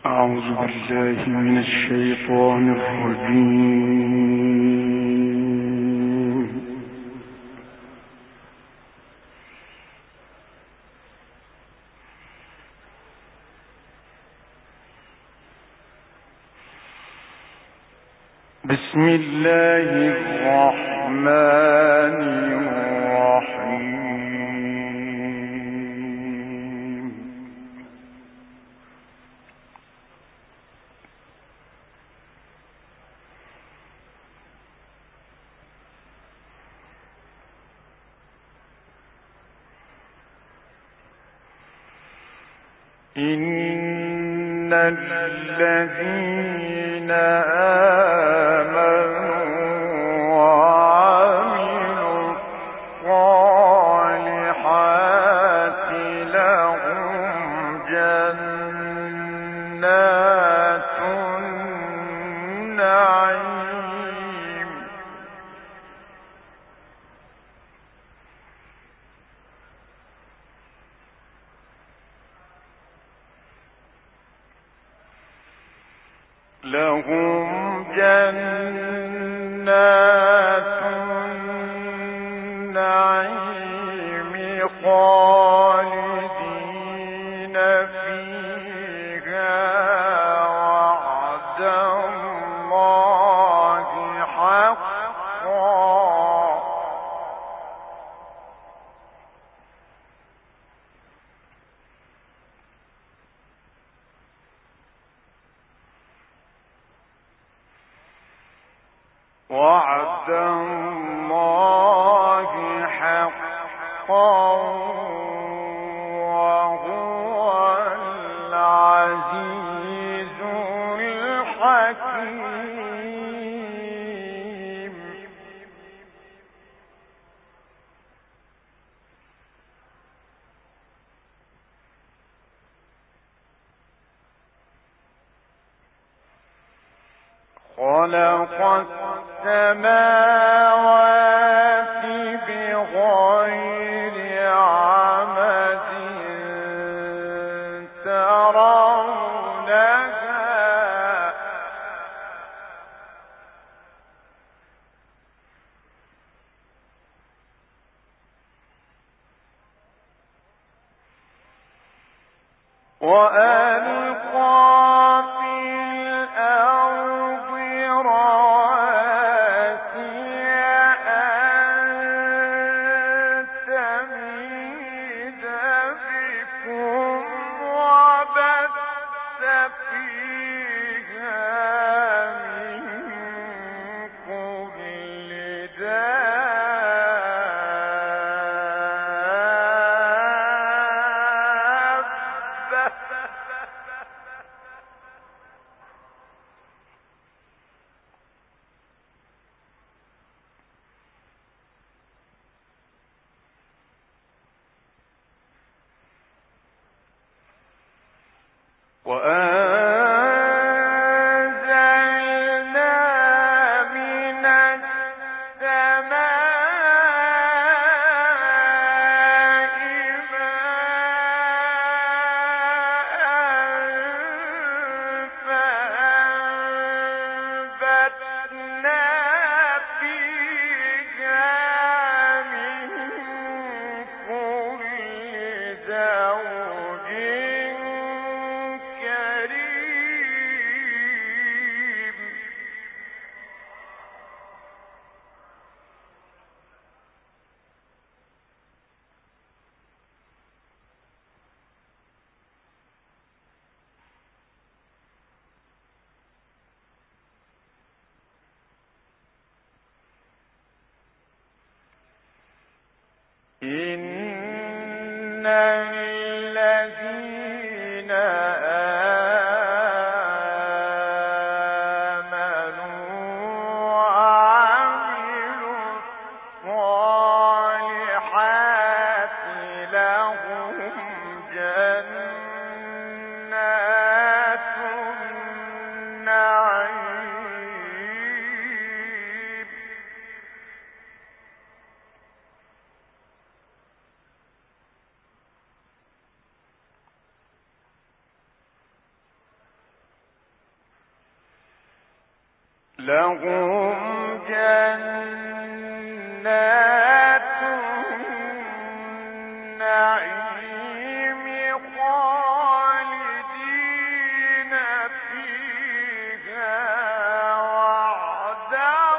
أعوذ بالله من الشيطان الرجيم. بسم الله الرحمن الرحيم. إن الذين آمنوا وعملوا الصالحات لهم جنات النعيم خالدين فيها وعد الله حقا وعد الله حقا وهو العزيز الحكيم. خلق السماوات بغير عمد ترونها وألقى في الأرض رواسي أن تميد بكم وبث فيها من كل وأنزلنا من السماء فأنبتنا فيها من كل زوج كريم. إن الذين آمنوا وعملوا الصالحات لهم جنات النعيم لهم جنات النعيم خالدين فيها وعد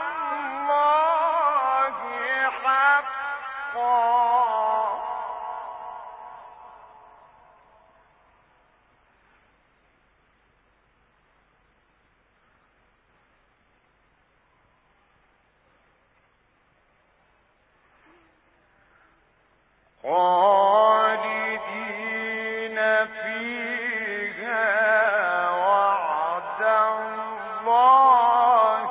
الله حقا. خالدين فيها وعد الله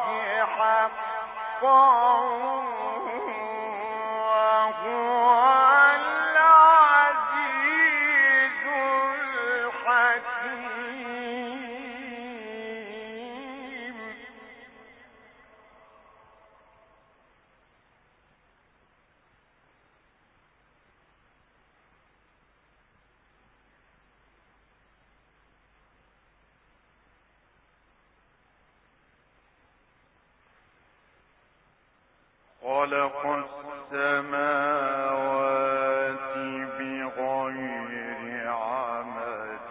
حقا وهو العزيز الحكيم. خلق السماوات بغير عمد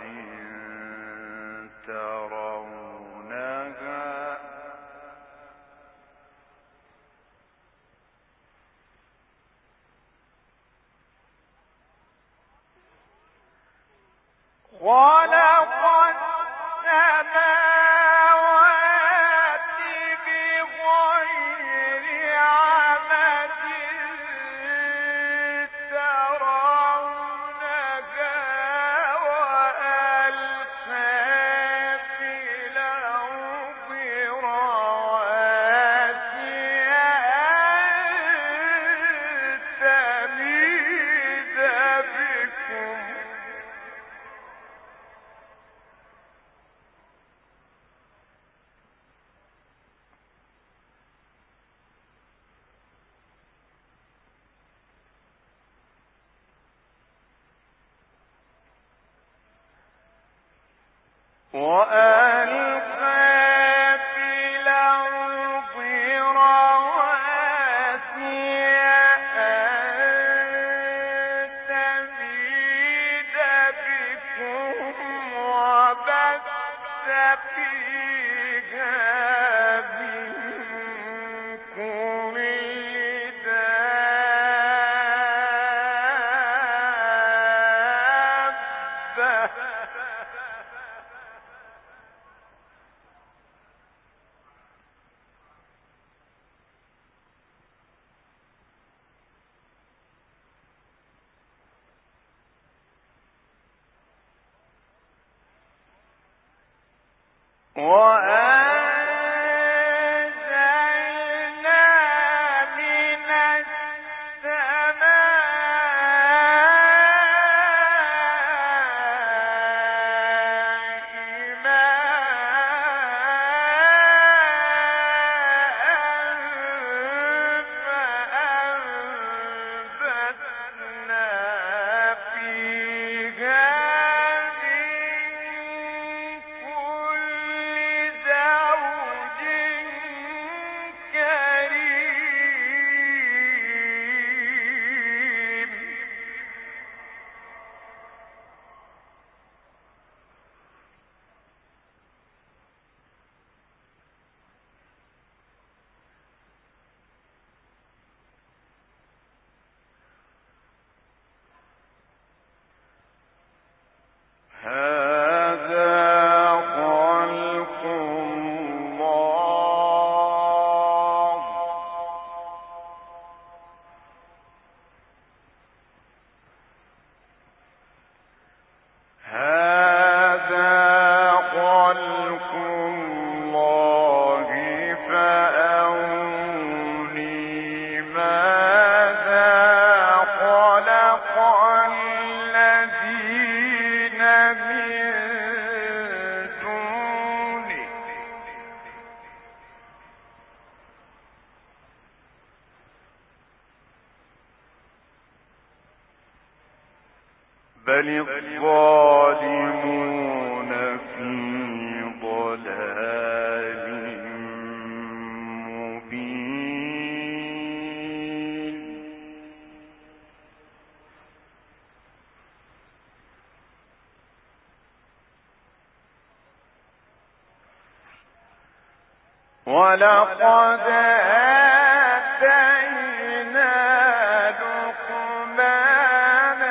ترونها خلق السماوات بغير عمد ترونها وألقى في الأرض رواسي أن تميد بكم وألقى في الأرض رواسي أن تميد بكم وبث فيها من كل دابة وأنزلنا من السماء ماء فأنبتنا فيها من كل زوج كريم. هذا خلق الله هذا خلق الله فأروني ماذا خلق الذين من دونه بل الظالمون في ضلال ولقد آتينا لقمان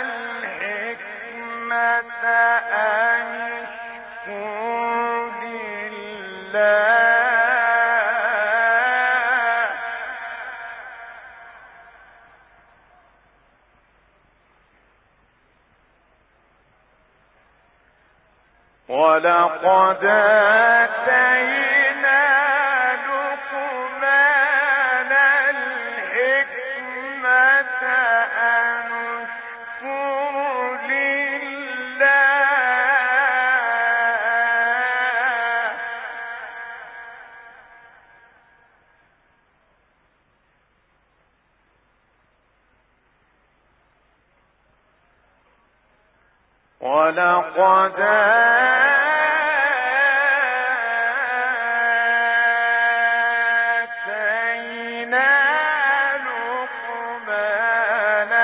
الحكمة أن اشكر لله ولقد آتينا لقمان الحكمة أن اشكر لله ولقد آتينا لقمان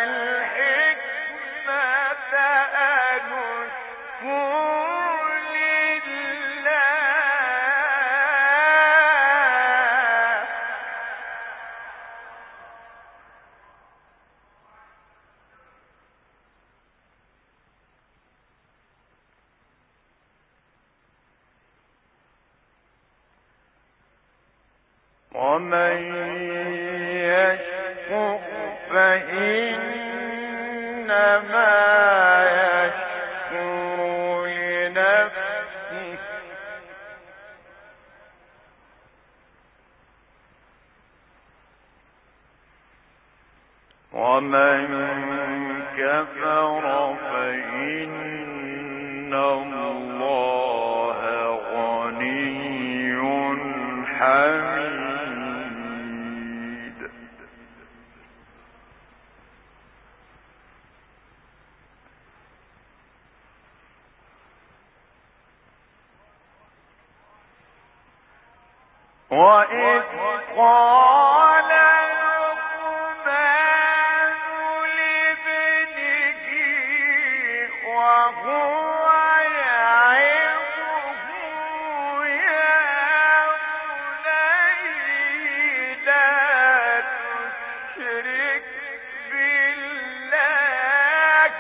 الحكمة أن اشكر لله ومن يشكر فإنما يشكر لنفسه ومن كفر فإن الله غني حميد وإذ قال لقمان لابنه وهو يعظه يا بني لا تشرك بالله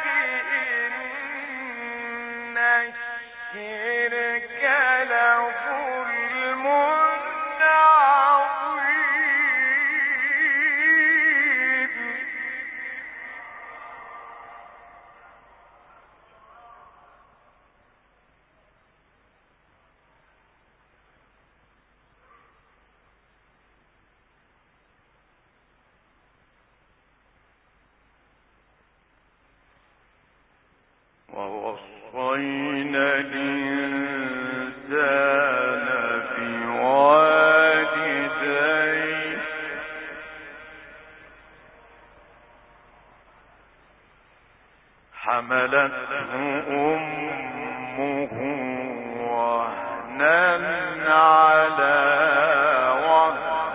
إن الشرك لظلم عظيم ووصينا الإنسان بوالديه حملته أمه وهنا على وهن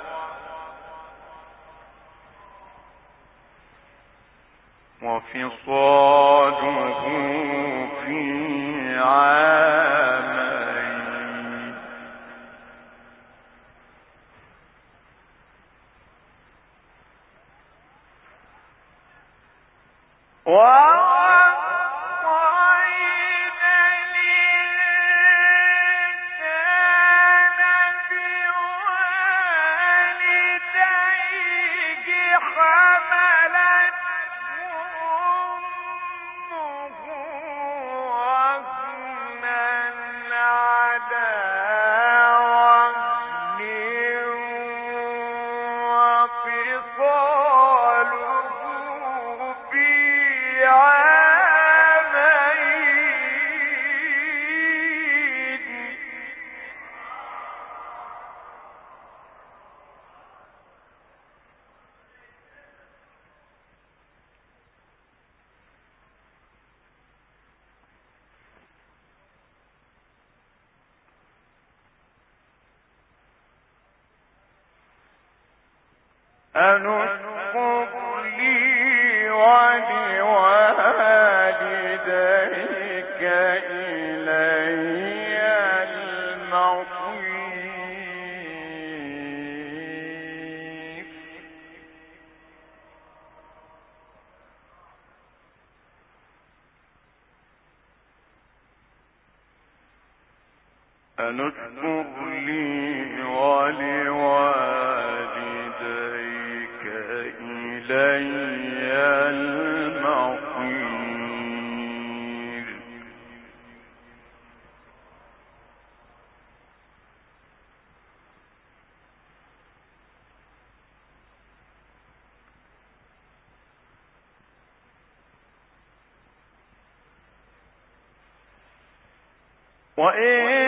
وفصاله في عامين ووصينا الإنسان بوالديه حملته أمه وهنا على وهن وفصاله في عامين أن اشكر لي ولوالديك إلي المصير أن اشكر لي ولوالديك إلي المصير. وإن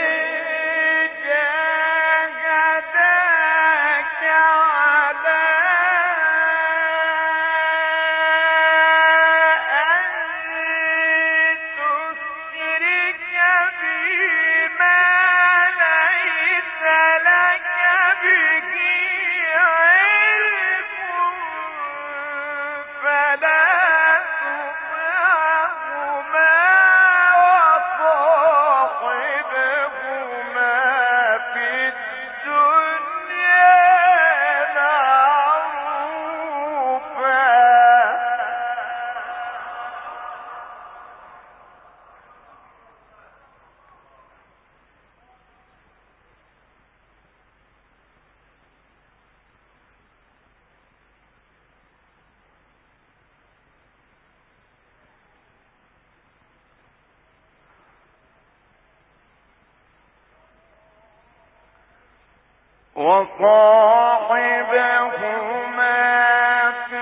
وصاحبهما في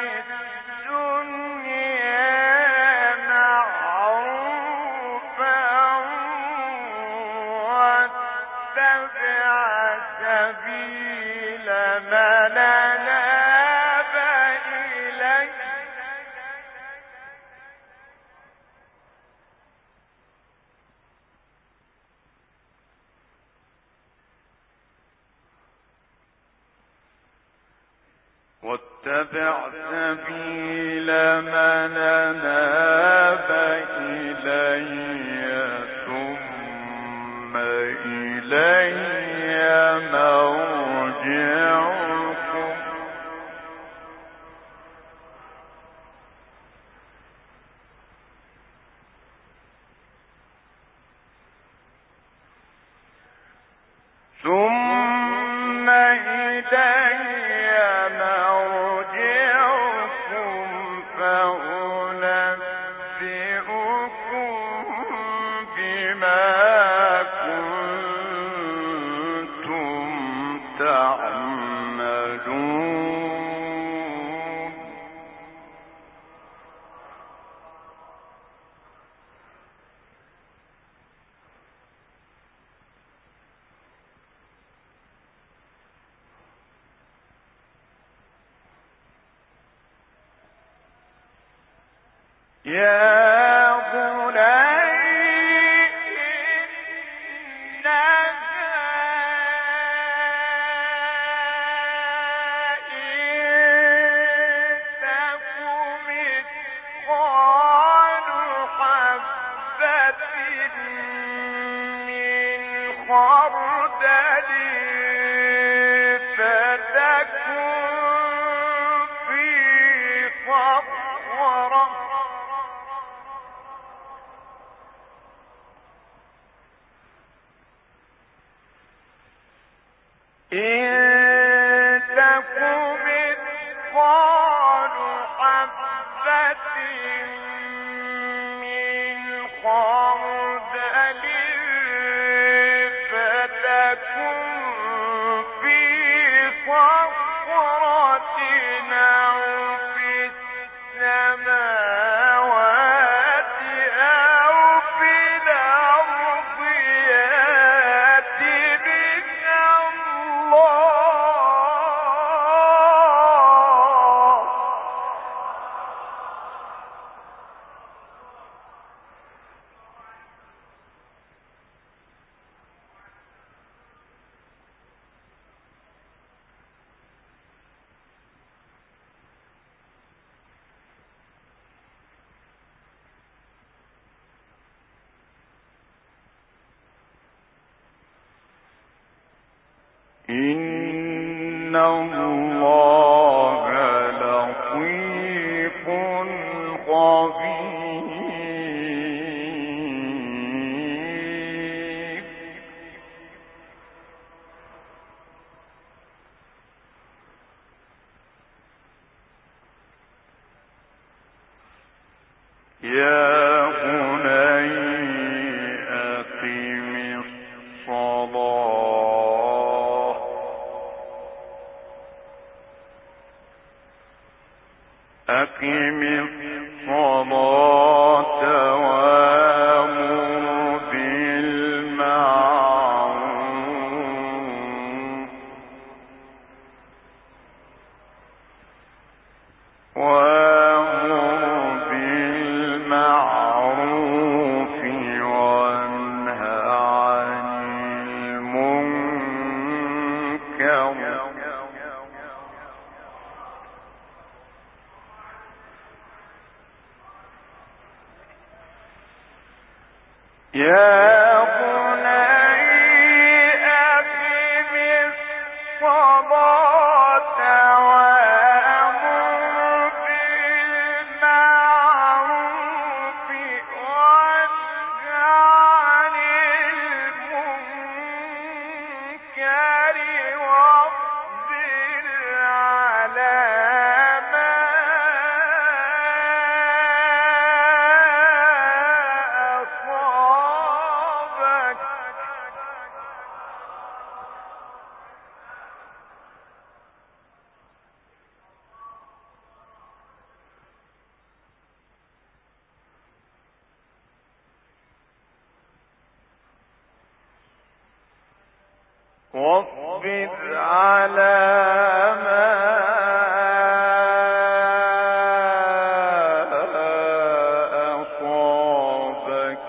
الدنيا معروفا واتبع سبيل من أناب إليه ثم إلي مرجعكم فأنبئكم بما كنتم تعملون. يا بني إنها إن تك مثقال حبة من خردل فتكن في صخرة إن تك مثقال حبة من خردل فتكن في صخرة أو في السماوات أو في الأرض يأت بها الله. إن الله لطيف خبير. أقم الصلاة وأمر بالمعروف وانه عن المنكر يا بني أقم الصلاة وأمر بالمعروف وانه عن المنكر واصبر على ما أصابك واصبر على ما أصابك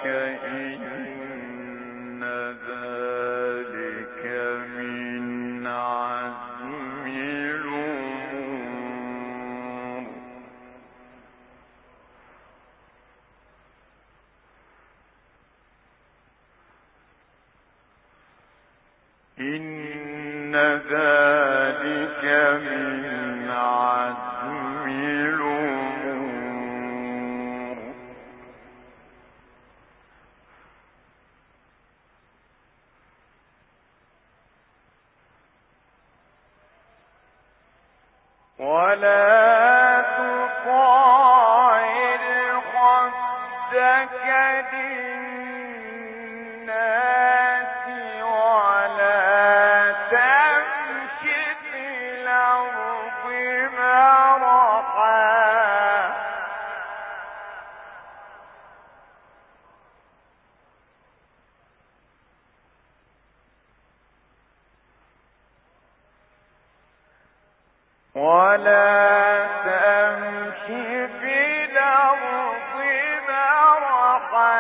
إن ذلك من عزم الأمور إن ذلك من عزم الأمور ولا تصعر خدك للناس ولا تمش في الأرض مرحا ولا تمش في الأرض مرحا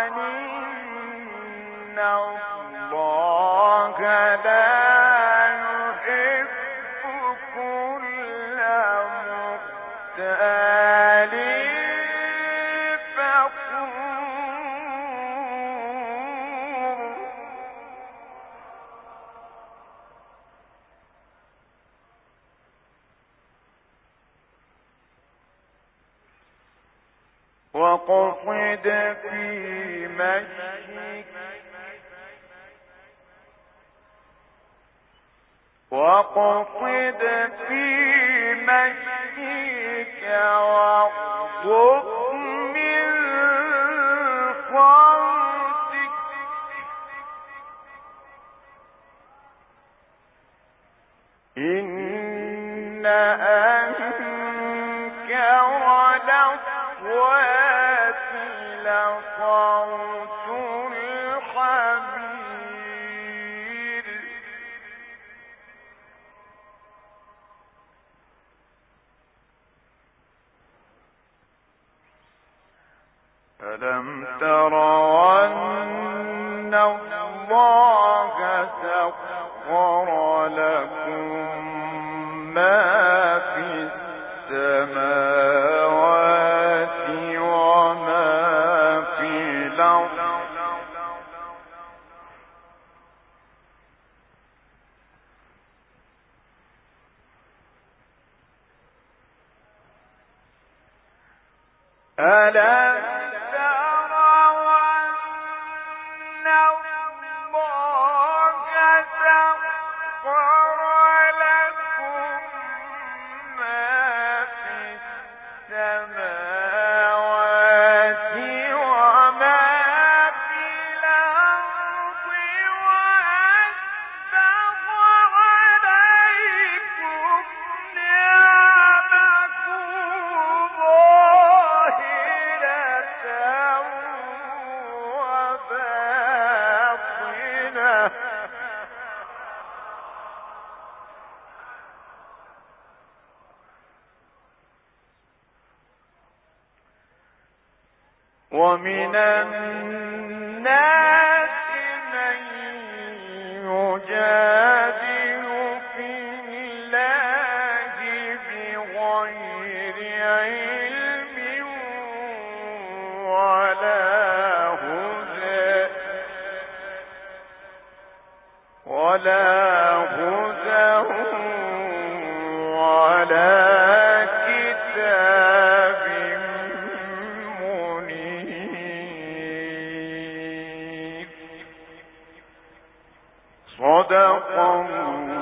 إن الله لا يحب كل مختال فخور واقصد في مشيك واغضض من صوتك إن أنكر الأصوات لصوت الحمير ألم تروا أن الله سخر لكم ما في السماوات وما في الأرض ألم تروا أن الله سخر لكم ما في السماوات ومن الناس من يجادل في الله بغير علم ولا هدى ولا كتاب منير. صدق الله